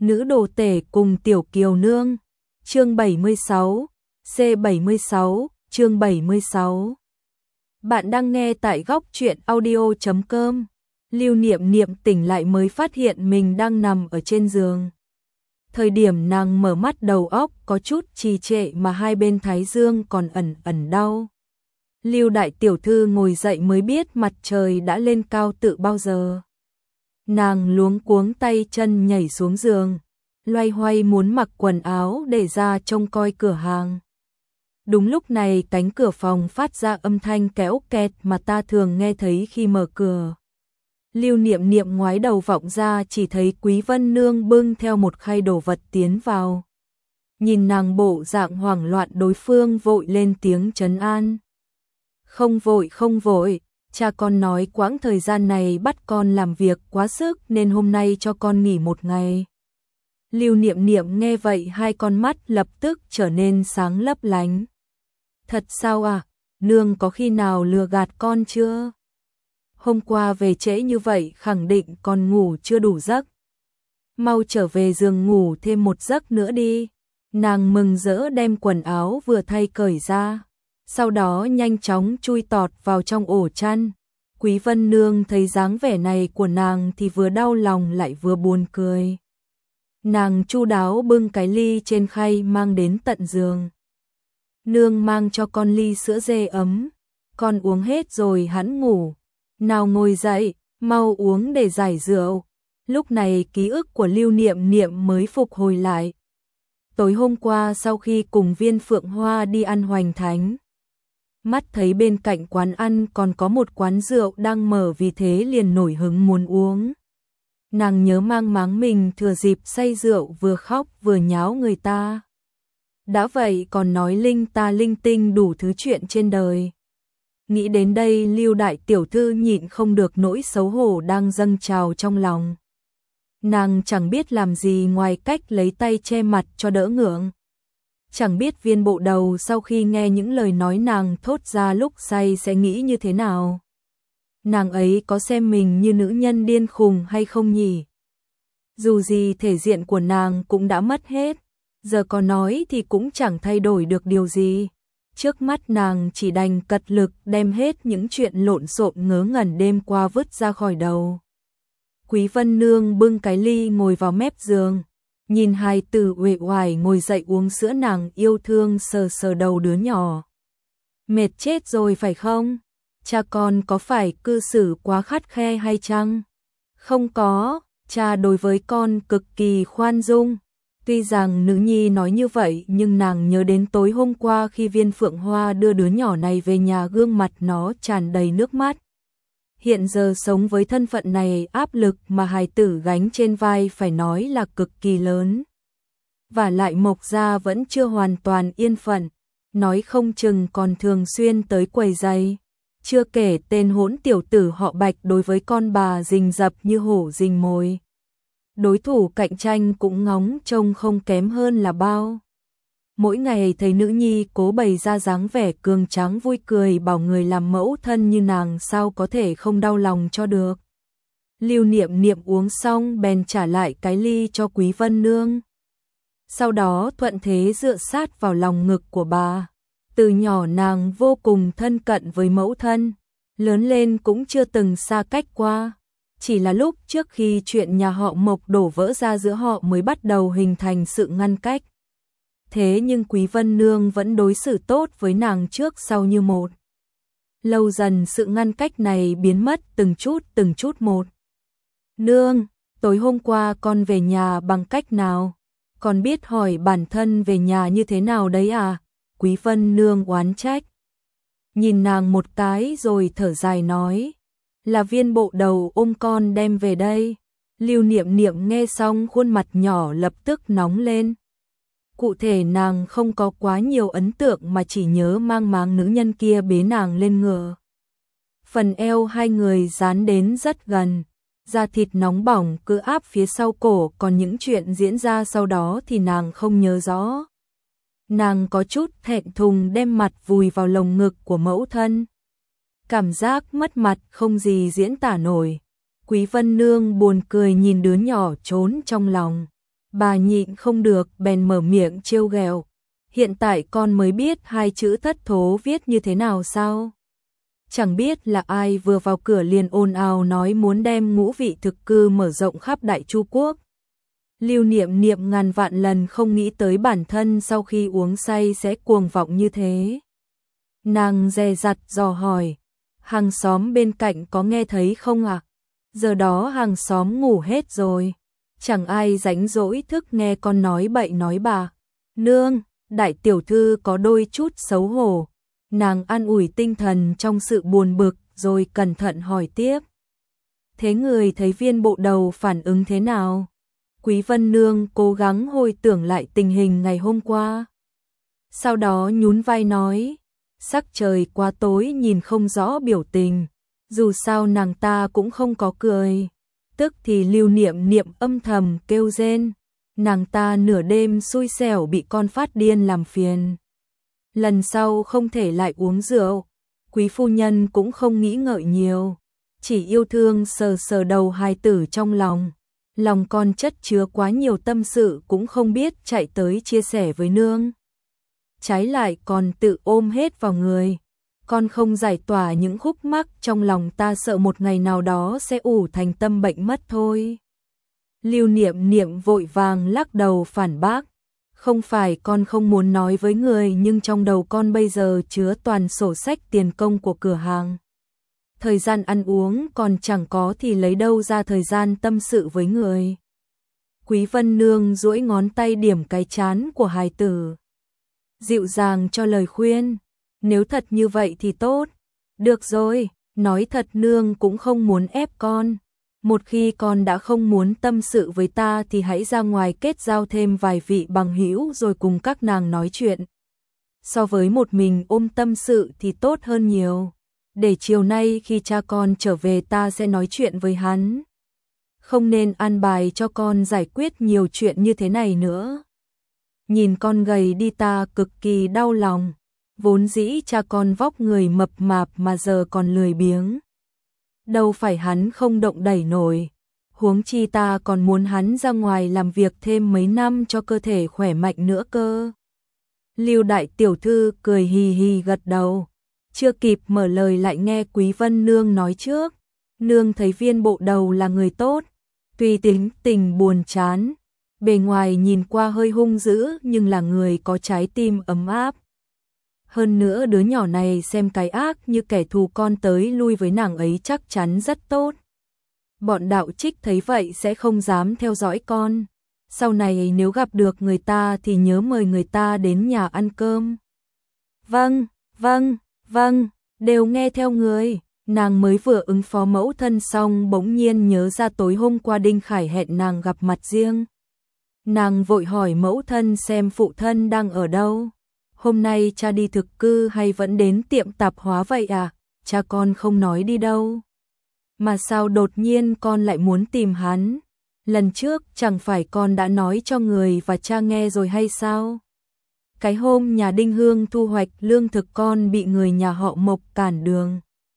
Nữ đồ tể cùng tiểu kiều nương. Chương 76, C76, chương 76. Bạn đang nghe tại góc truyện audio.com. Lưu Niệm Niệm tỉnh lại mới phát hiện mình đang nằm ở trên giường. Thời điểm nàng mở mắt đầu óc có chút trì trệ mà hai bên thái dương còn ẩn ẩn đau. Lưu đại tiểu thư ngồi dậy mới biết mặt trời đã lên cao từ bao giờ. Nàng luống cuống tay chân nhảy xuống giường, loay hoay muốn mặc quần áo để ra trông coi cửa hàng. Đúng lúc này cánh cửa phòng phát ra âm thanh kéo kẹt mà ta thường nghe thấy khi mở cửa. Lưu Niệm Niệm ngoái đầu vọng ra chỉ thấy Quý Vân Nương bưng theo một khay đồ vật tiến vào. Nhìn nàng bộ dạng hoảng loạn, đối phương vội lên tiếng trấn an. Không vội, cha con nói quãng thời gian này bắt con làm việc quá sức nên hôm nay cho con nghỉ một ngày. Lưu Niệm Niệm nghe vậy hai con mắt lập tức trở nên sáng lấp lánh. Thật sao à, nương có khi nào lừa gạt con chưa? Hôm qua về trễ như vậy khẳng định con ngủ chưa đủ giấc. Mau trở về giường ngủ thêm một giấc nữa đi. Nàng mừng rỡ đem quần áo vừa thay cởi ra, sau đó nhanh chóng chui tọt vào trong ổ chăn. Quý Vân Nương thấy dáng vẻ này của nàng thì vừa đau lòng lại vừa buồn cười. Nàng chu đáo bưng cái ly trên khay mang đến tận giường. Nương mang cho con ly sữa dê ấm, con uống hết rồi hẵng ngủ. Nào ngồi dậy, mau uống để giải rượu. Lúc này ký ức của Lưu Niệm Niệm mới phục hồi lại. Tối hôm qua sau khi cùng Viên Phượng Hoa đi ăn hoành thánh, mắt thấy bên cạnh quán ăn còn có một quán rượu đang mở, vì thế liền nổi hứng muốn uống. Nàng nhớ mang máng mình thừa dịp say rượu vừa khóc vừa nháo người ta. Đã vậy còn nói linh ta linh tinh đủ thứ chuyện trên đời. Nghĩ đến đây Lưu đại tiểu thư nhịn không được nỗi xấu hổ đang dâng trào trong lòng. Nàng chẳng biết làm gì ngoài cách lấy tay che mặt cho đỡ ngượng. Chẳng biết Viên bộ đầu sau khi nghe những lời nói nàng thốt ra lúc say sẽ nghĩ như thế nào. Nàng ấy có xem mình như nữ nhân điên khùng hay không nhỉ? Dù gì thể diện của nàng cũng đã mất hết, giờ có nói thì cũng chẳng thay đổi được điều gì. Trước mắt nàng chỉ đành cật lực đem hết những chuyện lộn xộn ngớ ngẩn đêm qua vứt ra khỏi đầu. Quý Vân Nương bưng cái ly ngồi vào mép giường, nhìn hài tử uể oải ngồi dậy uống sữa, nàng yêu thương sờ sờ đầu đứa nhỏ. Mệt chết rồi phải không? Cha con có phải cư xử quá khắt khe hay chăng? Không có, cha đối với con cực kỳ khoan dung. Tuy rằng nữ nhi nói như vậy nhưng nàng nhớ đến tối hôm qua khi Viên Phượng Hoa đưa đứa nhỏ này về nhà, gương mặt nó tràn đầy nước mắt. Hiện giờ sống với thân phận này, áp lực mà hài tử gánh trên vai phải nói là cực kỳ lớn. Và lại Mộc gia vẫn chưa hoàn toàn yên phận, nói không chừng còn thường xuyên tới quầy giày. Chưa kể tên hỗn tiểu tử họ Bạch đối với con bà rình rập như hổ rình mồi. Đối thủ cạnh tranh cũng ngóng trông không kém hơn là bao. Mỗi ngày thấy nữ nhi cố bày ra dáng vẻ cường tráng vui cười, bảo người làm mẫu thân như nàng sao có thể không đau lòng cho được. Lưu Niệm Niệm uống xong bèn trả lại cái ly cho Quý Vân Nương. Sau đó thuận thế dựa sát vào lòng ngực của bà. Từ nhỏ nàng vô cùng thân cận với mẫu thân, lớn lên cũng chưa từng xa cách qua. Chỉ là lúc trước khi chuyện nhà họ Mộc đổ vỡ ra giữa họ mới bắt đầu hình thành sự ngăn cách. Thế nhưng Quý Vân Nương vẫn đối xử tốt với nàng trước sau như một. Lâu dần sự ngăn cách này biến mất từng chút một. Nương, tối hôm qua con về nhà bằng cách nào? Con biết hỏi bản thân về nhà như thế nào đấy à? Quý Vân Nương oán trách. Nhìn nàng một cái rồi thở dài nói. Là Viên bộ đầu ôm con đem về đây. Lưu Niệm Niệm nghe xong khuôn mặt nhỏ lập tức nóng lên. Cụ thể nàng không có quá nhiều ấn tượng mà chỉ nhớ mang máng nữ nhân kia bế nàng lên ngựa. Phần eo hai người dán đến rất gần, da thịt nóng bỏng cứ áp phía sau cổ, còn những chuyện diễn ra sau đó thì nàng không nhớ rõ. Nàng có chút thẹn thùng đem mặt vùi vào lồng ngực của mẫu thân. Cảm giác mất mặt không gì diễn tả nổi. Quý Vân Nương buồn cười nhìn đứa nhỏ trốn trong lòng. Bà nhịn không được bèn mở miệng trêu ghẹo. Hiện tại con mới biết hai chữ thất thố viết như thế nào sao? Chẳng biết là ai vừa vào cửa liền ồn ào nói muốn đem ngũ vị thực cư mở rộng khắp Đại Chu Quốc. Lưu Niệm Niệm ngàn vạn lần không nghĩ tới bản thân sau khi uống say sẽ cuồng vọng như thế. Nàng dè dặt dò hỏi, hàng xóm bên cạnh có nghe thấy không ạ? Giờ đó hàng xóm ngủ hết rồi, chẳng ai rảnh rỗi thức nghe con nói bậy nói bạ. Nương, đại tiểu thư có đôi chút xấu hổ. Nàng an ủi tinh thần trong sự buồn bực rồi cẩn thận hỏi tiếp. Thế người thấy Viên Bộ Đầu phản ứng thế nào? Quý Vân Nương cố gắng hồi tưởng lại tình hình ngày hôm qua. Sau đó nhún vai nói, sắc trời quá tối nhìn không rõ biểu tình, dù sao nàng ta cũng không có cười. Tức thì Lưu Niệm Niệm âm thầm kêu rên, nàng ta nửa đêm xui xẻo bị con phát điên làm phiền. Lần sau không thể lại uống rượu. Quý phu nhân cũng không nghĩ ngợi nhiều, chỉ yêu thương sờ sờ đầu hài tử trong lòng. Lòng con chất chứa quá nhiều tâm sự cũng không biết chạy tới chia sẻ với nương. Trái lại còn tự ôm hết vào người. Con không giải tỏa những khúc mắc trong lòng ta, sợ một ngày nào đó sẽ ủ thành tâm bệnh mất thôi. Lưu Niệm Niệm vội vàng lắc đầu phản bác. Không phải con không muốn nói với người, nhưng trong đầu con bây giờ chứa toàn sổ sách tiền công của cửa hàng. Thời gian ăn uống còn chẳng có thì lấy đâu ra thời gian tâm sự với người. Quý Vân Nương duỗi ngón tay điểm cái trán của hài tử, dịu dàng cho lời khuyên. Nếu thật như vậy thì tốt. Được rồi, nói thật nương cũng không muốn ép con. Một khi con đã không muốn tâm sự với ta thì hãy ra ngoài kết giao thêm vài vị bằng hữu rồi cùng các nàng nói chuyện. So với một mình ôm tâm sự thì tốt hơn nhiều. Để chiều nay khi cha con trở về ta sẽ nói chuyện với hắn. Không nên an bài cho con giải quyết nhiều chuyện như thế này nữa. Nhìn con gầy đi ta cực kỳ đau lòng. Vốn dĩ cha con vóc người mập mạp mà giờ còn lười biếng. Đâu phải hắn không động đẩy nổi. Huống chi ta còn muốn hắn ra ngoài làm việc thêm mấy năm cho cơ thể khỏe mạnh nữa cơ. Lưu đại tiểu thư cười hì hì gật đầu. Chưa kịp mở lời lại nghe Quý Vân Nương nói trước. Nương thấy Viên Bộ Đầu là người tốt, tuy tính tình buồn chán, bề ngoài nhìn qua hơi hung dữ nhưng là người có trái tim ấm áp. Hơn nữa đứa nhỏ này xem cái ác như kẻ thù, con tới lui với nàng ấy chắc chắn rất tốt. Bọn đạo trích thấy vậy sẽ không dám theo dõi con. Sau này nếu gặp được người ta thì nhớ mời người ta đến nhà ăn cơm. Vâng, vâng, vâng, đều nghe theo người. Nàng mới vừa ứng phó mẫu thân xong bỗng nhiên nhớ ra tối hôm qua Đinh Khải hẹn nàng gặp mặt riêng. Nàng vội hỏi mẫu thân xem phụ thân đang ở đâu. Hôm nay cha đi thực cư hay vẫn đến tiệm tạp hóa vậy à? Cha con không nói đi đâu. Mà sao đột nhiên con lại muốn tìm hắn? Lần trước chẳng phải con đã nói cho người và cha nghe rồi hay sao? Cái hôm nhà Đinh Hương thu hoạch lương thực con bị người nhà họ Mộc cản đường.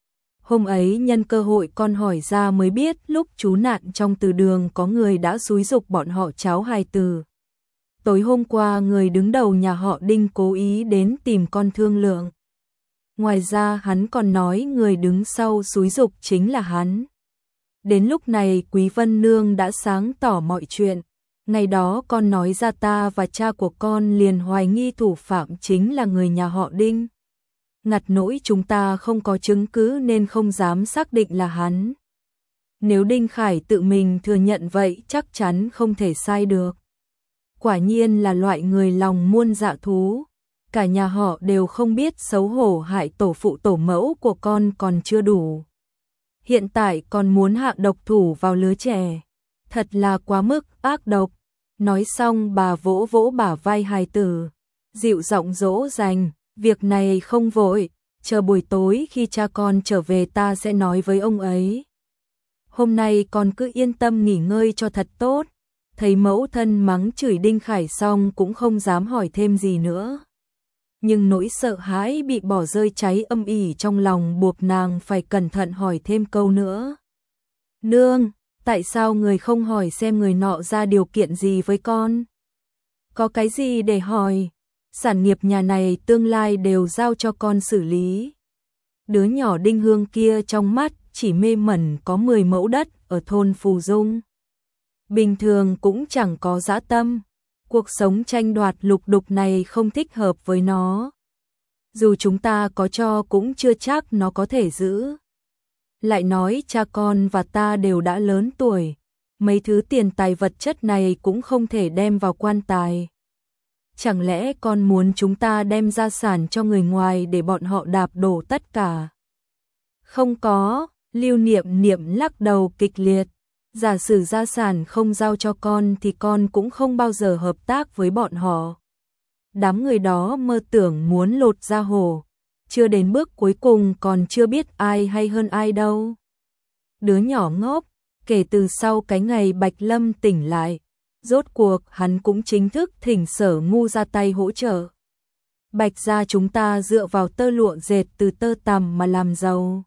Hôm ấy nhân cơ hội con hỏi ra mới biết lúc trú nạn trong từ đường có người đã xúi giục bọn họ tráo hài tử. Tối hôm qua người đứng đầu nhà họ Đinh cố ý đến tìm con thương lượng. Ngoài ra hắn còn nói người đứng sau xúi giục chính là hắn. Đến lúc này Quý Vân Nương đã sáng tỏ mọi chuyện. Ngày đó con nói ra ta và cha của con liền hoài nghi thủ phạm chính là người nhà họ Đinh. Ngặt nỗi chúng ta không có chứng cứ nên không dám xác định là hắn. Nếu Đinh Khải tự mình thừa nhận vậy chắc chắn không thể sai được. Quả nhiên là loại người lòng muôn dạ thú. Cả nhà họ đều không biết xấu hổ hại tổ phụ tổ mẫu của con còn chưa đủ. Hiện tại còn muốn hạ độc thủ vào lứa trẻ. Thật là quá mức ác độc. Nói xong bà vỗ vỗ bả vai hài tử, dịu giọng dỗ dành, việc này không vội, chờ buổi tối khi cha con trở về ta sẽ nói với ông ấy. Hôm nay con cứ yên tâm nghỉ ngơi cho thật tốt. Thấy mẫu thân mắng chửi Đinh Khải xong cũng không dám hỏi thêm gì nữa. Nhưng nỗi sợ hãi bị bỏ rơi cháy âm ỉ trong lòng buộc nàng phải cẩn thận hỏi thêm câu nữa. Nương, Tại sao người không hỏi xem người nọ ra điều kiện gì với con? Có cái gì để hỏi? Sản nghiệp nhà này tương lai đều giao cho con xử lý. Đứa nhỏ Đinh Hương kia trong mắt chỉ mê mẩn có 10 mẫu đất ở thôn Phù Dung. Bình thường cũng chẳng có dã tâm. Cuộc sống tranh đoạt lục đục này không thích hợp với nó. Dù chúng ta có cho cũng chưa chắc nó có thể giữ. Lại nói cha con và ta đều đã lớn tuổi. Mấy thứ tiền tài vật chất này cũng không thể đem vào quan tài. Chẳng lẽ con muốn chúng ta đem gia sản cho người ngoài để bọn họ đạp đổ tất cả? Không có, Lưu Niệm Niệm lắc đầu kịch liệt. Giả sử gia sản không giao cho con thì con cũng không bao giờ hợp tác với bọn họ. Đám người đó mơ tưởng muốn lột da hổ. Chưa đến bước cuối cùng còn chưa biết ai hay hơn ai đâu. Đứa nhỏ ngốc, kể từ sau cái ngày Bạch Lâm tỉnh lại, rốt cuộc hắn cũng chính thức thỉnh Sở Ngu ra tay hỗ trợ. Bạch gia chúng ta dựa vào tơ lụa dệt từ tơ tằm mà làm giàu.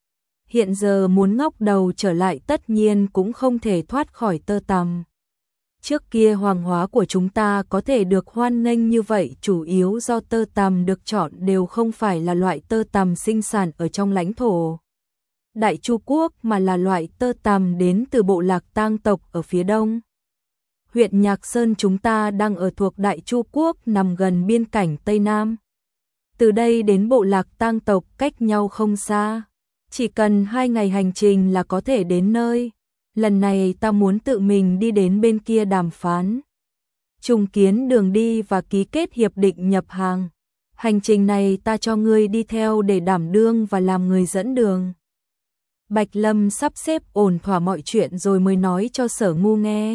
Hiện giờ muốn ngóc đầu trở lại tất nhiên cũng không thể thoát khỏi tơ tằm. Trước kia hoàng hóa của chúng ta có thể được hoan nghênh như vậy chủ yếu do tơ tằm được chọn đều không phải là loại tơ tằm sinh sản ở trong lãnh thổ Đại Chu Quốc mà là loại tơ tằm đến từ bộ lạc Tang tộc ở phía đông. Huyện Nhạc Sơn chúng ta đang ở thuộc Đại Chu Quốc nằm gần biên cảnh Tây Nam. Từ đây đến bộ lạc Tang tộc cách nhau không xa. Chỉ cần 2 ngày hành trình là có thể đến nơi. Lần này ta muốn tự mình đi đến bên kia đàm phán. Trùng kiến đường đi và ký kết hiệp định nhập hàng. Hành trình này ta cho ngươi đi theo để đảm đương và làm người dẫn đường. Bạch Lâm sắp xếp ổn thỏa mọi chuyện rồi mới nói cho Sở Ngu nghe.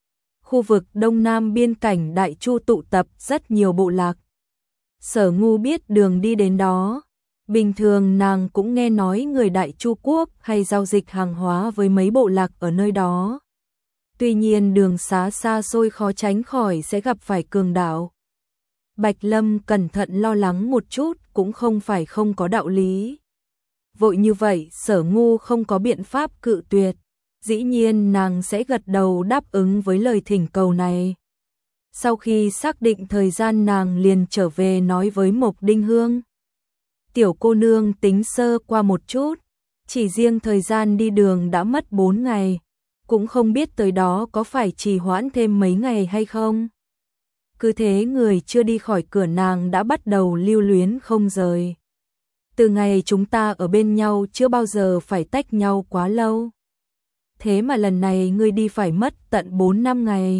Khu vực đông nam biên cảnh Đại Chu tụ tập rất nhiều bộ lạc. Sở Ngu biết đường đi đến đó. Bình thường nàng cũng nghe nói người Đại Chu Quốc hay giao dịch hàng hóa với mấy bộ lạc ở nơi đó. Tuy nhiên đường xá xa xôi khó tránh khỏi sẽ gặp phải cường đảo. Bạch Lâm cẩn thận lo lắng một chút cũng không phải không có đạo lý. Vội như vậy Sở Ngu không có biện pháp cự tuyệt. Dĩ nhiên nàng sẽ gật đầu đáp ứng với lời thỉnh cầu này. Sau khi xác định thời gian nàng liền trở về nói với Mộc Đinh Hương. Tiểu cô nương tính sơ qua một chút, chỉ riêng thời gian đi đường đã mất 4 ngày, cũng không biết tới đó có phải trì hoãn thêm mấy ngày hay không. Cứ thế người chưa đi khỏi cửa nàng đã bắt đầu lưu luyến không rời. Từ ngày chúng ta ở bên nhau chưa bao giờ phải tách nhau quá lâu. Thế mà lần này ngươi đi phải mất tận 4-5 ngày.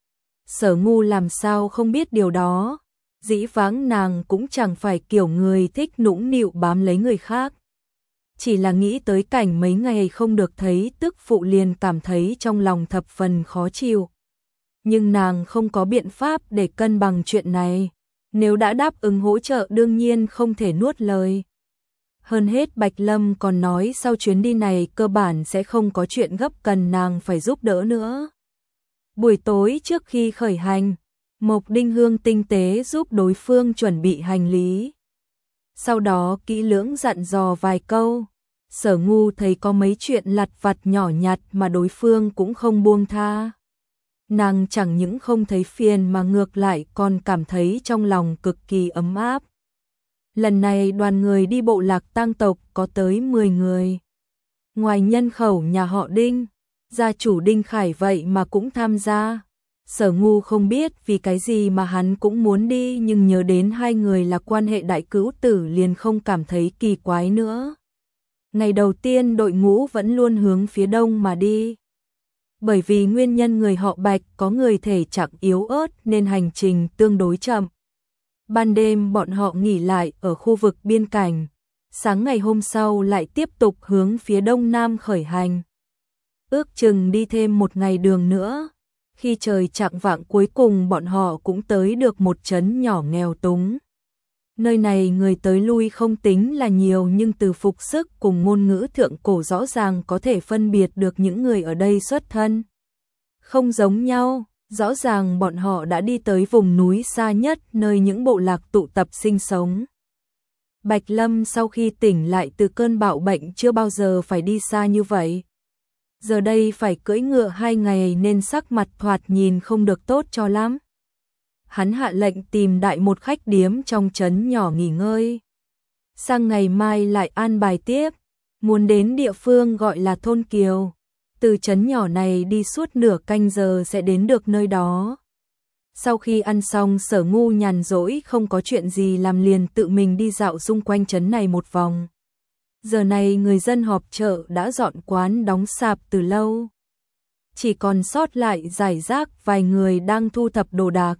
Sở Ngu làm sao không biết điều đó. Dĩ vãng nàng cũng chẳng phải kiểu người thích nũng nịu bám lấy người khác. Chỉ là nghĩ tới cảnh mấy ngày không được thấy tức phụ liền cảm thấy trong lòng thập phần khó chịu. Nhưng nàng không có biện pháp để cân bằng chuyện này. Nếu đã đáp ứng hỗ trợ đương nhiên không thể nuốt lời. Hơn hết Bạch Lâm còn nói sau chuyến đi này cơ bản sẽ không có chuyện gấp cần nàng phải giúp đỡ nữa. Buổi tối trước khi khởi hành, Mộc Đinh Hương tinh tế giúp đối phương chuẩn bị hành lý. Sau đó kỹ lưỡng dặn dò vài câu. Sở Ngu thấy có mấy chuyện lặt vặt nhỏ nhặt mà đối phương cũng không buông tha. Nàng chẳng những không thấy phiền mà ngược lại còn cảm thấy trong lòng cực kỳ ấm áp. Lần này đoàn người đi bộ lạc Tang tộc có tới 10 người. Ngoài nhân khẩu nhà họ Đinh, gia chủ Đinh Khải vậy mà cũng tham gia. Sở Ngu không biết vì cái gì mà hắn cũng muốn đi nhưng nhớ đến hai người là quan hệ đại cữu tử liền không cảm thấy kỳ quái nữa. Ngày đầu tiên đội ngũ vẫn luôn hướng phía đông mà đi. Bởi vì nguyên nhân người họ Bạch có người thể trạng yếu ớt nên hành trình tương đối chậm. Ban đêm bọn họ nghỉ lại ở khu vực biên cảnh. Sáng ngày hôm sau lại tiếp tục hướng phía đông nam khởi hành. Ước chừng đi thêm 1 ngày đường nữa. Khi trời chạng vạng cuối cùng bọn họ cũng tới được một trấn nhỏ nghèo túng. Nơi này người tới lui không tính là nhiều nhưng từ phục sức cùng ngôn ngữ thượng cổ rõ ràng có thể phân biệt được những người ở đây xuất thân. Không giống nhau, rõ ràng bọn họ đã đi tới vùng núi xa nhất nơi những bộ lạc tụ tập sinh sống. Bạch Lâm sau khi tỉnh lại từ cơn bạo bệnh chưa bao giờ phải đi xa như vậy. giờ đây phải cưỡi ngựa 2 ngày nên sắc mặt thoạt nhìn không được tốt cho lắm. Hắn hạ lệnh tìm đại một khách điếm trong trấn nhỏ nghỉ ngơi. Sang ngày mai lại an bài tiếp, muốn đến địa phương gọi là thôn Kiều. Từ trấn nhỏ này đi suốt nửa canh giờ sẽ đến được nơi đó. Sau khi ăn xong, Sở Ngu nhàn rỗi không có chuyện gì làm liền tự mình đi dạo xung quanh trấn này một vòng. Giờ này người dân họp chợ đã dọn quán đóng sạp từ lâu. Chỉ còn sót lại rải rác vài người đang thu thập đồ đạc.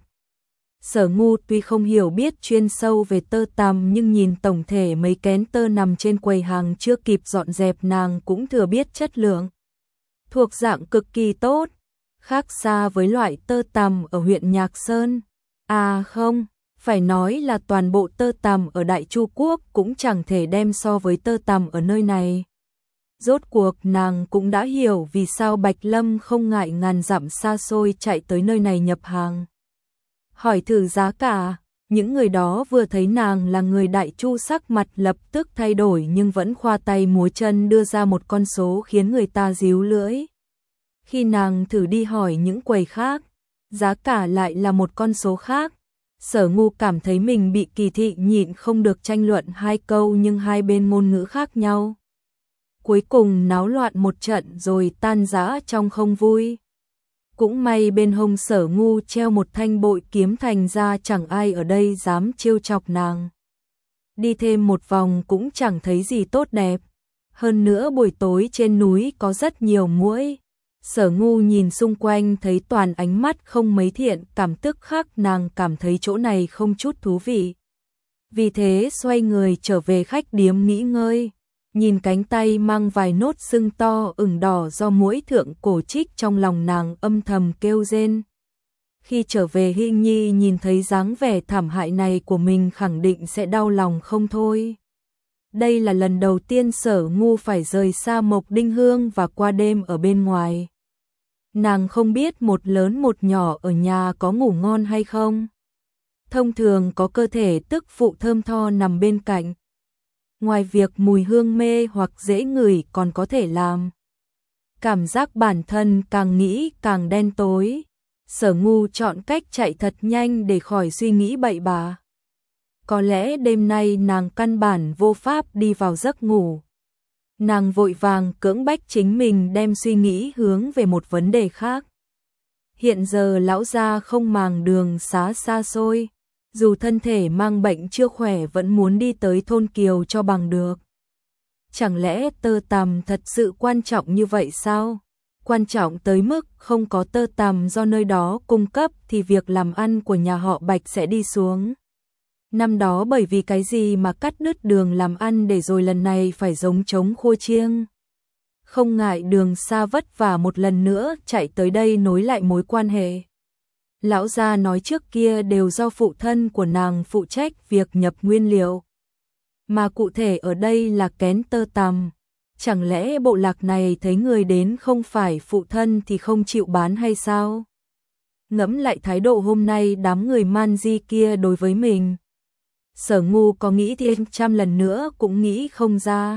Sở Ngu tuy không hiểu biết chuyên sâu về tơ tằm nhưng nhìn tổng thể mấy kén tơ nằm trên quầy hàng chưa kịp dọn dẹp nàng cũng thừa biết chất lượng. Thuộc dạng cực kỳ tốt, khác xa với loại tơ tằm ở huyện Nhạc Sơn. À không, phải nói là toàn bộ tơ tằm ở Đại Chu Quốc cũng chẳng thể đem so với tơ tằm ở nơi này. Rốt cuộc nàng cũng đã hiểu vì sao Bạch Lâm không ngại ngàn dặm xa xôi chạy tới nơi này nhập hàng. Hỏi thử giá cả, những người đó vừa thấy nàng là người Đại Chu sắc mặt lập tức thay đổi nhưng vẫn khoa tay múa chân đưa ra một con số khiến người ta díu lưỡi. Khi nàng thử đi hỏi những quầy khác, giá cả lại là một con số khác. Sở Ngu cảm thấy mình bị kỳ thị, nhịn không được tranh luận 2 câu nhưng hai bên ngôn ngữ khác nhau. Cuối cùng náo loạn một trận rồi tan rã trong không vui. Cũng may bên hông Sở Ngu treo một thanh bội kiếm thành ra chẳng ai ở đây dám trêu chọc nàng. Đi thêm một vòng cũng chẳng thấy gì tốt đẹp. Hơn nữa buổi tối trên núi có rất nhiều muỗi. Sở Ngu nhìn xung quanh thấy toàn ánh mắt không mấy thiện cảm, tức khắc nàng cảm thấy chỗ này không chút thú vị. Vì thế xoay người trở về khách điếm nghỉ ngơi. Nhìn cánh tay mang vài nốt sưng to ửng đỏ do muỗi thượng cổ trích, trong lòng nàng âm thầm kêu rên. Khi trở về Hinh Nhi nhìn thấy dáng vẻ thảm hại này của mình khẳng định sẽ đau lòng không thôi. Đây là lần đầu tiên Sở Ngu phải rời xa Mộc Đinh Hương và qua đêm ở bên ngoài. Nàng không biết một lớn một nhỏ ở nhà có ngủ ngon hay không. Thông thường có cơ thể tức phụ thơm tho nằm bên cạnh. Ngoài việc mùi hương mê hoặc dễ ngửi còn có thể làm cảm giác bản thân càng nghĩ càng đen tối. Sở Ngu chọn cách chạy thật nhanh để khỏi suy nghĩ bậy bạ. Có lẽ đêm nay nàng căn bản vô pháp đi vào giấc ngủ. Nàng vội vàng cưỡng bách chính mình đem suy nghĩ hướng về một vấn đề khác. Hiện giờ lão gia không màng đường xá xa xôi, dù thân thể mang bệnh chưa khỏe vẫn muốn đi tới thôn Kiều cho bằng được. Chẳng lẽ tơ tằm thật sự quan trọng như vậy sao? Quan trọng tới mức không có tơ tằm do nơi đó cung cấp thì việc làm ăn của nhà họ Bạch sẽ đi xuống. Năm đó bởi vì cái gì mà cắt đứt đường làm ăn để rồi lần này phải giống trống khua chiêng. Không ngại đường xa vất vả một lần nữa chạy tới đây nối lại mối quan hệ. Lão gia nói trước kia đều do phụ thân của nàng phụ trách việc nhập nguyên liệu. Mà cụ thể ở đây là kén tơ tằm. Chẳng lẽ bộ lạc này thấy người đến không phải phụ thân thì không chịu bán hay sao? Ngẫm lại thái độ hôm nay đám người man di kia đối với mình. Sở Ngu có nghĩ thì trăm lần nữa cũng nghĩ không ra.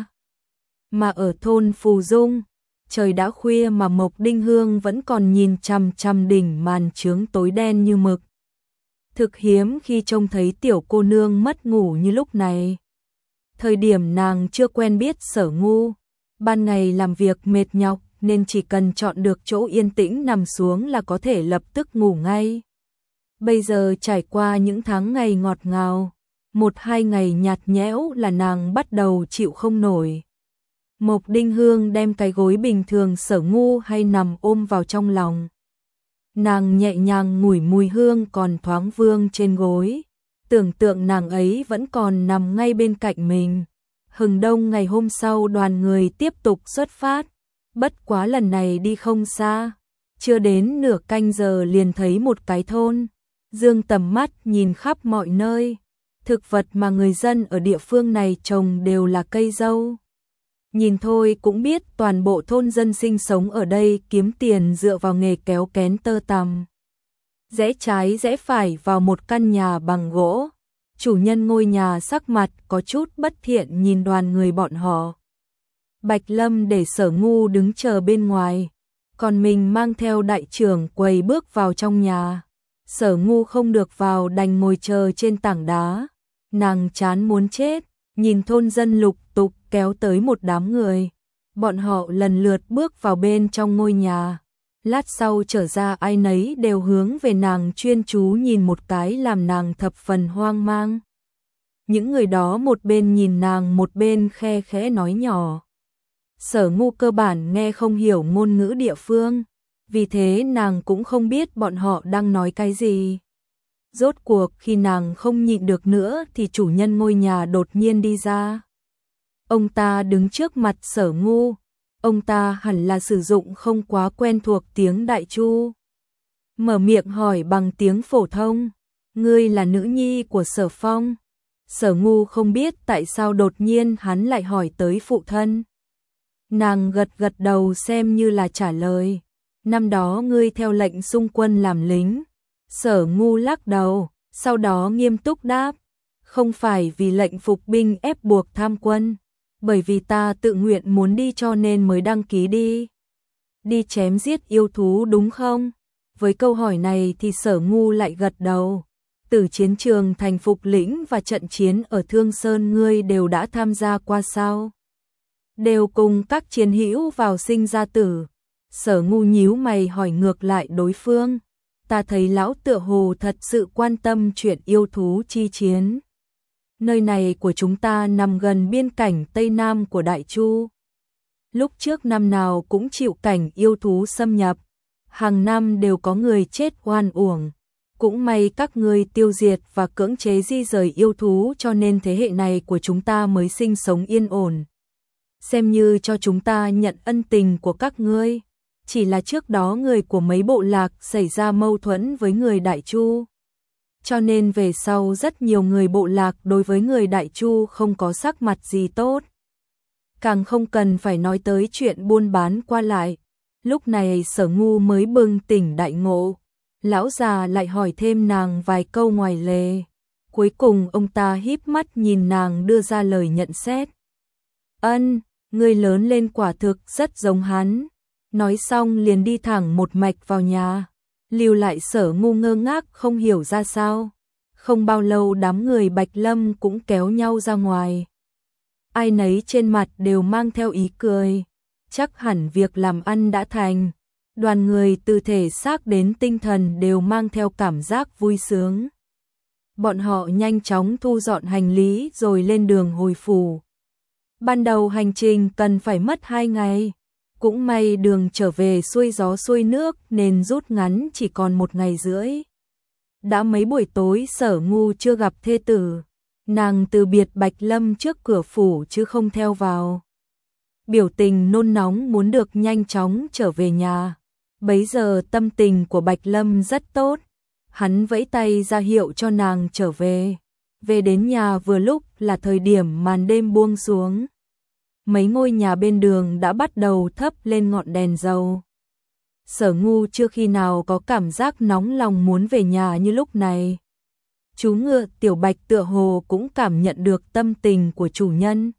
Mà ở thôn Phù Dung, trời đã khuya mà Mộc Đinh Hương vẫn còn nhìn chằm chằm đỉnh màn trướng tối đen như mực. Thực hiếm khi trông thấy tiểu cô nương mất ngủ như lúc này. Thời điểm nàng chưa quen biết Sở Ngu, ban ngày làm việc mệt nhọc nên chỉ cần chọn được chỗ yên tĩnh nằm xuống là có thể lập tức ngủ ngay. Bây giờ trải qua những tháng ngày ngọt ngào, 1-2 ngày nhạt nhẽo là nàng bắt đầu chịu không nổi. Mộc Đinh Hương đem cái gối bình thường Sở Ngu hay nằm ôm vào trong lòng. Nàng nhẹ nhàng ngửi mùi hương còn thoáng vương trên gối, tưởng tượng nàng ấy vẫn còn nằm ngay bên cạnh mình. Hừng đông ngày hôm sau đoàn người tiếp tục xuất phát, bất quá lần này đi không xa, chưa đến nửa canh giờ liền thấy một cái thôn. Dương tầm mắt nhìn khắp mọi nơi, thực vật mà người dân ở địa phương này trồng đều là cây dâu. Nhìn thôi cũng biết toàn bộ thôn dân sinh sống ở đây kiếm tiền dựa vào nghề kéo kén tơ tằm. Rẽ trái rẽ phải vào một căn nhà bằng gỗ. Chủ nhân ngôi nhà sắc mặt có chút bất thiện nhìn đoàn người bọn họ. Bạch Lâm để Sở Ngu đứng chờ bên ngoài, còn mình mang theo đại trưởng quầy bước vào trong nhà. Sở Ngu không được vào đành ngồi chờ trên tảng đá. Nàng chán muốn chết, nhìn thôn dân lục tục kéo tới một đám người. Bọn họ lần lượt bước vào bên trong ngôi nhà. Lát sau trở ra ai nấy đều hướng về nàng chuyên chú nhìn một cái làm nàng thập phần hoang mang. Những người đó một bên nhìn nàng một bên khe khẽ nói nhỏ. Sở Ngu cơ bản nghe không hiểu ngôn ngữ địa phương, vì thế nàng cũng không biết bọn họ đang nói cái gì. Rốt cuộc khi nàng không nhịn được nữa thì chủ nhân ngôi nhà đột nhiên đi ra. Ông ta đứng trước mặt Sở Ngu, ông ta hẳn là sử dụng không quá quen thuộc tiếng Đại Chu. Mở miệng hỏi bằng tiếng phổ thông, ngươi là nữ nhi của Sở Phong. Sở Ngu không biết tại sao đột nhiên hắn lại hỏi tới phụ thân. Nàng gật gật đầu xem như là trả lời. Năm đó ngươi theo lệnh xung quân làm lính. Sở Ngu lắc đầu, sau đó nghiêm túc đáp. Không phải vì lệnh phục binh ép buộc tham quân, bởi vì ta tự nguyện muốn đi cho nên mới đăng ký đi. Đi chém giết yêu thú đúng không? Với câu hỏi này thì Sở Ngu lại gật đầu. Từ chiến trường thành Phục Lĩnh và trận chiến ở Thương Sơn ngươi đều đã tham gia qua sao? Đều cùng các chiến hữu vào sinh ra tử. Sở Ngu nhíu mày hỏi ngược lại đối phương. Ta thấy lão tựa hồ thật sự quan tâm chuyện yêu thú chi chiến. Nơi này của chúng ta nằm gần biên cảnh Tây Nam của Đại Chu. Lúc trước năm nào cũng chịu cảnh yêu thú xâm nhập. Hàng năm đều có người chết oan uổng. Cũng may các ngươi tiêu diệt và cưỡng chế di rời yêu thú cho nên thế hệ này của chúng ta mới sinh sống yên ổn. Xem như cho chúng ta nhận ân tình của các ngươi. Chỉ là trước đó người của mấy bộ lạc xảy ra mâu thuẫn với người Đại Chu. Cho nên về sau rất nhiều người bộ lạc đối với người Đại Chu không có sắc mặt gì tốt. Càng không cần phải nói tới chuyện buôn bán qua lại. Lúc này Sở Ngu mới bừng tỉnh đại ngộ. Lão già lại hỏi thêm nàng vài câu ngoài lề. Cuối cùng ông ta híp mắt nhìn nàng đưa ra lời nhận xét. Ân, ngươi lớn lên quả thực rất giống hắn. Nói xong liền đi thẳng một mạch vào nhà. Lưu lại Sở Ngu ngơ ngác không hiểu ra sao. Không bao lâu đám người Bạch Lâm cũng kéo nhau ra ngoài. Ai nấy trên mặt đều mang theo ý cười. Chắc hẳn việc làm ăn đã thành. Đoàn người từ thể xác đến tinh thần đều mang theo cảm giác vui sướng. Bọn họ nhanh chóng thu dọn hành lý rồi lên đường hồi phủ. Ban đầu hành trình cần phải mất 2 ngày. Cũng may đường trở về xuôi gió xuôi nước nên rút ngắn chỉ còn 1 ngày rưỡi. Đã mấy buổi tối Sở Ngu chưa gặp thê tử. Nàng từ biệt Bạch Lâm trước cửa phủ chứ không theo vào. Biểu tình nôn nóng muốn được nhanh chóng trở về nhà. Bấy giờ tâm tình của Bạch Lâm rất tốt. Hắn vẫy tay ra hiệu cho nàng trở về. Về đến nhà vừa lúc là thời điểm màn đêm buông xuống. Mấy ngôi nhà bên đường đã bắt đầu thắp lên ngọn đèn dầu. Sở Ngu chưa khi nào có cảm giác nóng lòng muốn về nhà như lúc này. Chú ngựa Tiểu Bạch tựa hồ cũng cảm nhận được tâm tình của chủ nhân.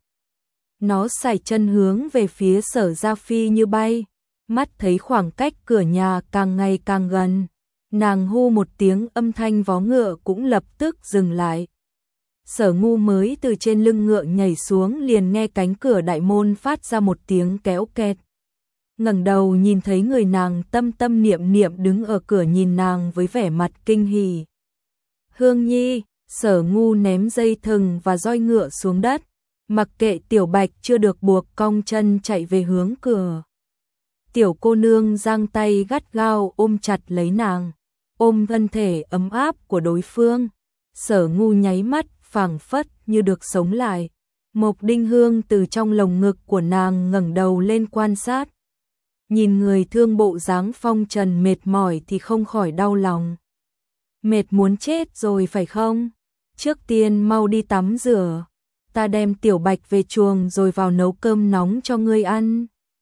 Nó sải chân hướng về phía Sở Gia Phi như bay. Mắt thấy khoảng cách cửa nhà càng ngày càng gần. Nàng hô một tiếng âm thanh vó ngựa cũng lập tức dừng lại. Sở Ngu mới từ trên lưng ngựa nhảy xuống liền nghe cánh cửa đại môn phát ra một tiếng kéo kẹt. Ngẩng đầu nhìn thấy người nàng tâm tâm niệm niệm đứng ở cửa nhìn nàng với vẻ mặt kinh hỉ. Hương Nhi, Sở Ngu ném dây thừng và roi ngựa xuống đất. Mặc kệ Tiểu Bạch chưa được buộc cong chân chạy về hướng cửa. Tiểu cô nương giang tay gắt gao ôm chặt lấy nàng, ôm thân thể ấm áp của đối phương. Sở Ngu nháy mắt phảng phất như được sống lại. Mộc Đinh Hương từ trong lồng ngực của nàng ngẩng đầu lên quan sát. Nhìn người thương bộ dáng phong trần mệt mỏi thì không khỏi đau lòng. Mệt muốn chết rồi phải không? Trước tiên mau đi tắm rửa. Ta đem Tiểu Bạch về chuồng rồi vào nấu cơm nóng cho ngươi ăn.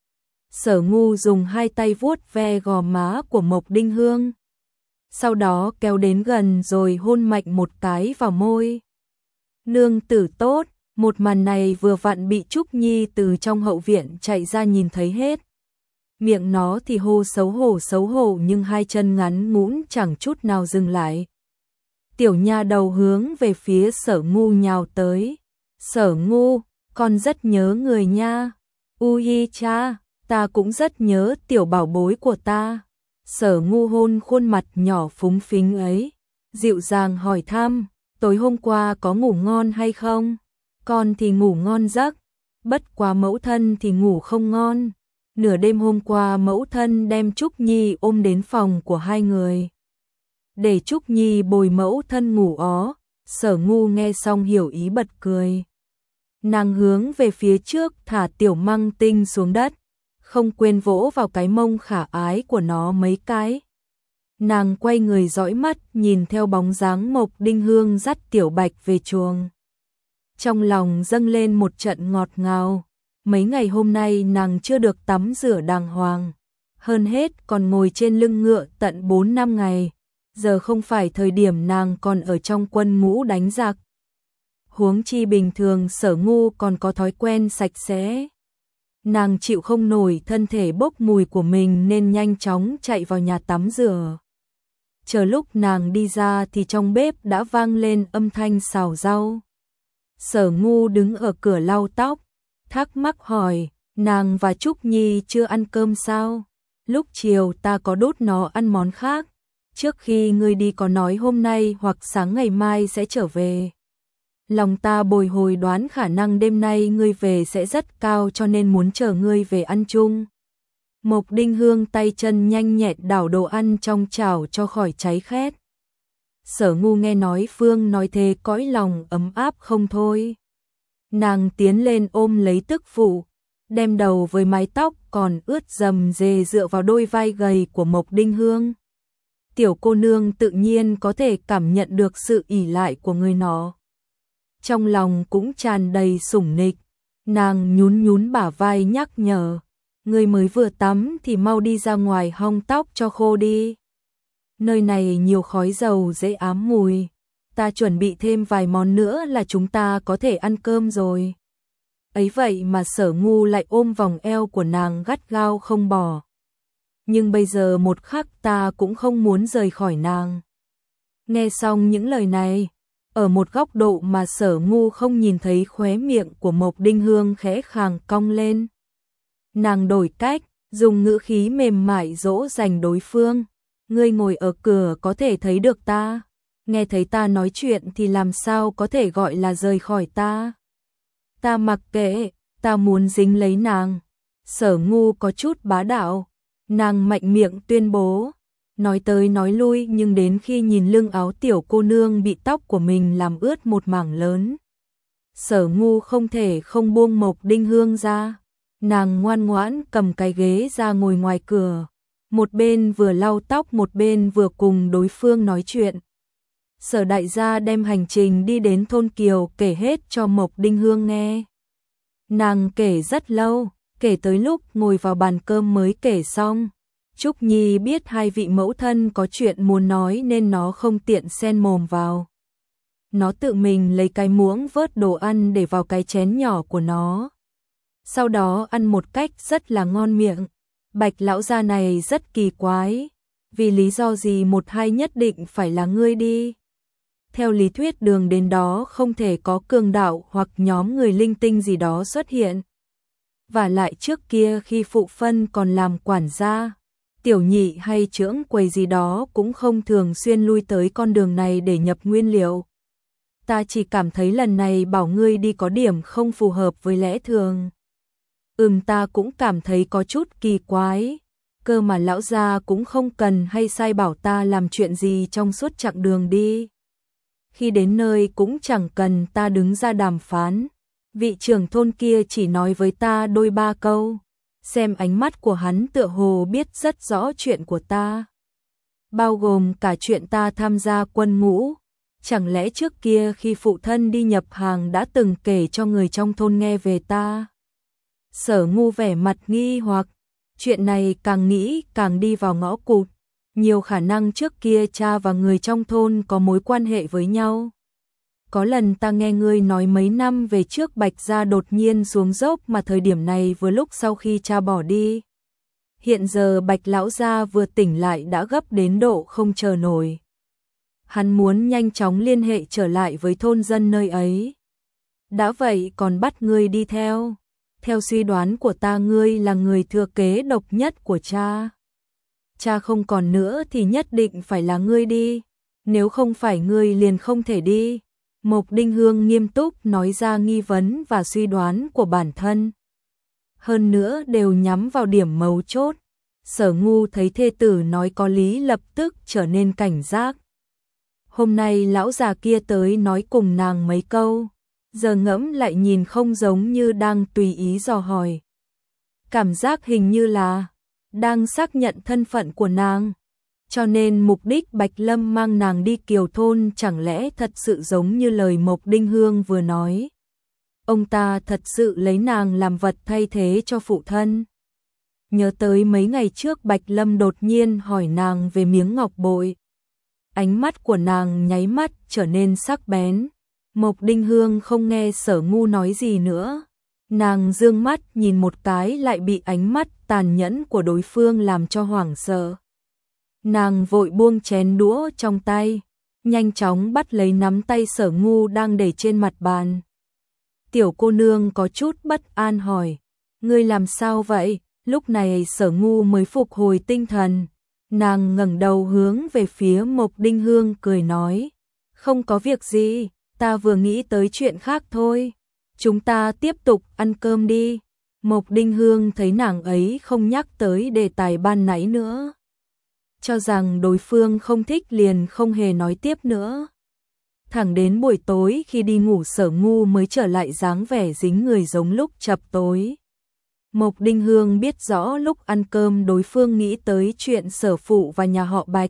Sở Ngu dùng 2 tay vuốt ve gò má của Mộc Đinh Hương. Sau đó kéo đến gần rồi hôn mạnh một cái vào môi. Nương tử tốt, Một màn này vừa vặn bị Trúc Nhi từ trong hậu viện chạy ra nhìn thấy hết. Miệng nó thì hô xấu hổ nhưng hai chân ngắn ngũn chẳng chút nào dừng lại. Tiểu nha đầu hướng về phía Sở Ngu nhào tới. Sở Ngu, con rất nhớ người nha. Ui cha, ta cũng rất nhớ tiểu bảo bối của ta. Sở Ngu hôn khuôn mặt nhỏ phúng phính ấy, dịu dàng hỏi thăm, tối hôm qua có ngủ ngon hay không? Con thì ngủ ngon giấc, bất quá mẫu thân thì ngủ không ngon. Nửa đêm hôm qua mẫu thân đem Trúc Nhi ôm đến phòng của hai người, để Trúc Nhi bồi mẫu thân ngủ ó. Sở Ngu nghe xong hiểu ý bật cười. Nàng hướng về phía trước thả tiểu Măng Tinh xuống đất, không quên vỗ vào cái mông khả ái của nó mấy cái. Nàng quay người dõi mắt nhìn theo bóng dáng Mộc Đinh Hương dắt Tiểu Bạch về chuồng. Trong lòng dâng lên một trận ngọt ngào. Mấy ngày hôm nay nàng chưa được tắm rửa đàng hoàng, hơn hết còn ngồi trên lưng ngựa tận 4-5 ngày. Giờ không phải thời điểm nàng còn ở trong quân ngũ đánh giặc. Huống chi bình thường Sở Ngu còn có thói quen sạch sẽ. Nàng chịu không nổi thân thể bốc mùi của mình nên nhanh chóng chạy vào nhà tắm rửa. Chờ lúc nàng đi ra thì trong bếp đã vang lên âm thanh xào rau. Sở Ngu đứng ở cửa lau tóc, thắc mắc hỏi, nàng và Trúc Nhi chưa ăn cơm sao? Lúc chiều ta có đút nó ăn món khác, trước khi ngươi đi có nói hôm nay hoặc sáng ngày mai sẽ trở về. Lòng ta bồi hồi đoán khả năng đêm nay ngươi về sẽ rất cao cho nên muốn chờ ngươi về ăn chung. Mộc Đinh Hương tay chân nhanh nhẹn đảo đồ ăn trong chảo cho khỏi cháy khét. Sở Ngu nghe nói Phương nói thế cõi lòng ấm áp không thôi. Nàng tiến lên ôm lấy tức phụ, đem đầu với mái tóc còn ướt rầm rề dựa vào đôi vai gầy của Mộc Đinh Hương. Tiểu cô nương tự nhiên có thể cảm nhận được sự ỷ lại của người nó. Trong lòng cũng tràn đầy sủng nịch, nàng nhún nhún bả vai nhắc nhở, người mới vừa tắm thì mau đi ra ngoài hong tóc cho khô đi. Nơi này nhiều khói dầu dễ ám mùi, ta chuẩn bị thêm vài món nữa là chúng ta có thể ăn cơm rồi. Ấy vậy mà Sở Ngu lại ôm vòng eo của nàng gắt gao không bỏ. Nhưng bây giờ một khắc ta cũng không muốn rời khỏi nàng. Nghe xong những lời này, ở một góc độ mà Sở Ngu không nhìn thấy khóe miệng của Mộc Đinh Hương khẽ khàng cong lên. Nàng đổi cách, dùng ngữ khí mềm mại dỗ dành đối phương. Ngươi ngồi ở cửa có thể thấy được ta, nghe thấy ta nói chuyện thì làm sao có thể gọi là rời khỏi ta. Ta mặc kệ, ta muốn dính lấy nàng. Sở Ngu có chút bá đạo, nàng mạnh miệng tuyên bố, nói tới nói lui nhưng đến khi nhìn lưng áo tiểu cô nương bị tóc của mình làm ướt một mảng lớn. Sở Ngu không thể không buông Mộc Đinh Hương ra, nàng ngoan ngoãn cầm cái ghế ra ngồi ngoài cửa, một bên vừa lau tóc một bên vừa cùng đối phương nói chuyện. Sở đại gia đem hành trình đi đến thôn Kiều kể hết cho Mộc Đinh Hương nghe. Nàng kể rất lâu, kể tới lúc ngồi vào bàn cơm mới kể xong. Trúc Nhi biết hai vị mẫu thân có chuyện muốn nói nên nó không tiện xen mồm vào. Nó tự mình lấy cái muỗng vớt đồ ăn để vào cái chén nhỏ của nó. Sau đó ăn một cách rất là ngon miệng. Bạch lão gia này rất kỳ quái, vì lý do gì một hai nhất định phải là ngươi đi. Theo lý thuyết đường đến đó không thể có cường đạo hoặc nhóm người linh tinh gì đó xuất hiện. Và lại trước kia khi phụ phân còn làm quản gia, tiểu nhị hay trưởng quầy gì đó cũng không thường xuyên lui tới con đường này để nhập nguyên liệu. Ta chỉ cảm thấy lần này bảo ngươi đi có điểm không phù hợp với lẽ thường. Ta cũng cảm thấy có chút kỳ quái, cơ mà lão gia cũng không cần hay sai bảo ta làm chuyện gì trong suốt chặng đường đi. Khi đến nơi cũng chẳng cần ta đứng ra đàm phán, vị trưởng thôn kia chỉ nói với ta đôi ba câu, xem ánh mắt của hắn tựa hồ biết rất rõ chuyện của ta. Bao gồm cả chuyện ta tham gia quân ngũ, chẳng lẽ trước kia khi phụ thân đi nhập hàng đã từng kể cho người trong thôn nghe về ta. Sở Ngu vẻ mặt nghi hoặc, chuyện này càng nghĩ càng đi vào ngõ cụt, nhiều khả năng trước kia cha và người trong thôn có mối quan hệ với nhau. Có lần ta nghe ngươi nói mấy năm về trước Bạch gia đột nhiên xuống dốc mà thời điểm này vừa lúc sau khi cha bỏ đi. Hiện giờ Bạch lão gia vừa tỉnh lại đã gấp đến độ không chờ nổi. Hắn muốn nhanh chóng liên hệ trở lại với thôn dân nơi ấy. Đã vậy còn bắt ngươi đi theo. Theo suy đoán của ta ngươi là người thừa kế độc nhất của cha. Cha không còn nữa thì nhất định phải là ngươi đi. Nếu không phải ngươi liền không thể đi. Mộc Đinh Hương nghiêm túc nói ra nghi vấn và suy đoán của bản thân. Hơn nữa đều nhắm vào điểm mấu chốt. Sở Ngu thấy thê tử nói có lý lập tức trở nên cảnh giác. Hôm nay lão già kia tới nói cùng nàng mấy câu. Giờ ngẫm lại nhìn không giống như đang tùy ý dò hỏi. Cảm giác hình như là đang xác nhận thân phận của nàng. Cho nên mục đích Bạch Lâm mang nàng đi Kiều thôn chẳng lẽ thật sự giống như lời Mộc Đinh Hương vừa nói. Ông ta thật sự lấy nàng làm vật thay thế cho phụ thân. Nhớ tới mấy ngày trước Bạch Lâm đột nhiên hỏi nàng về miếng ngọc bội. Ánh mắt của nàng nháy mắt trở nên sắc bén. Mộc Đinh Hương không nghe Sở Ngu nói gì nữa. Nàng dương mắt nhìn một cái lại bị ánh mắt tàn nhẫn của đối phương làm cho hoảng sợ. Nàng vội buông chén đũa trong tay, nhanh chóng bắt lấy nắm tay Sở Ngu đang để trên mặt bàn. Tiểu cô nương có chút bất an hỏi, ngươi làm sao vậy? Lúc này Sở Ngu mới phục hồi tinh thần. Nàng ngẩng đầu hướng về phía Mộc Đinh Hương cười nói, không có việc gì, ta vừa nghĩ tới chuyện khác thôi. Chúng ta tiếp tục ăn cơm đi. Mộc Đinh Hương thấy nàng ấy không nhắc tới đề tài ban nãy nữa. Cho rằng đối phương không thích liền không hề nói tiếp nữa. Thẳng đến buổi tối khi đi ngủ Sở Ngu mới trở lại dáng vẻ dính người giống lúc chập tối. Mộc Đinh Hương biết rõ lúc ăn cơm đối phương nghĩ tới chuyện Sở phụ và nhà họ Bạch.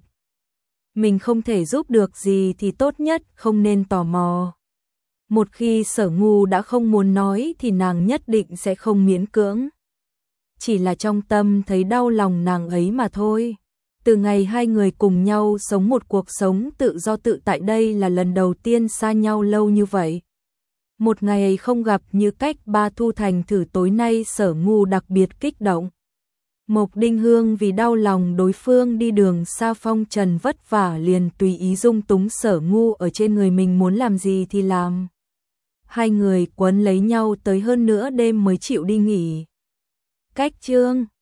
Mình không thể giúp được gì thì tốt nhất không nên tò mò. Một khi Sở Ngu đã không muốn nói thì nàng nhất định sẽ không miễn cưỡng. Chỉ là trong tâm thấy đau lòng nàng ấy mà thôi. Từ ngày hai người cùng nhau sống một cuộc sống tự do tự tại đây là lần đầu tiên xa nhau lâu như vậy. Một ngày không gặp như cách ba thu thành thử tối nay Sở Ngu đặc biệt kích động. Mộc Đinh Hương vì đau lòng đối phương đi đường xa phong trần vất vả liền tùy ý dung túng Sở Ngu ở trên người mình muốn làm gì thì làm. Hai người quấn lấy nhau tới hơn nửa đêm mới chịu đi nghỉ. Cách chương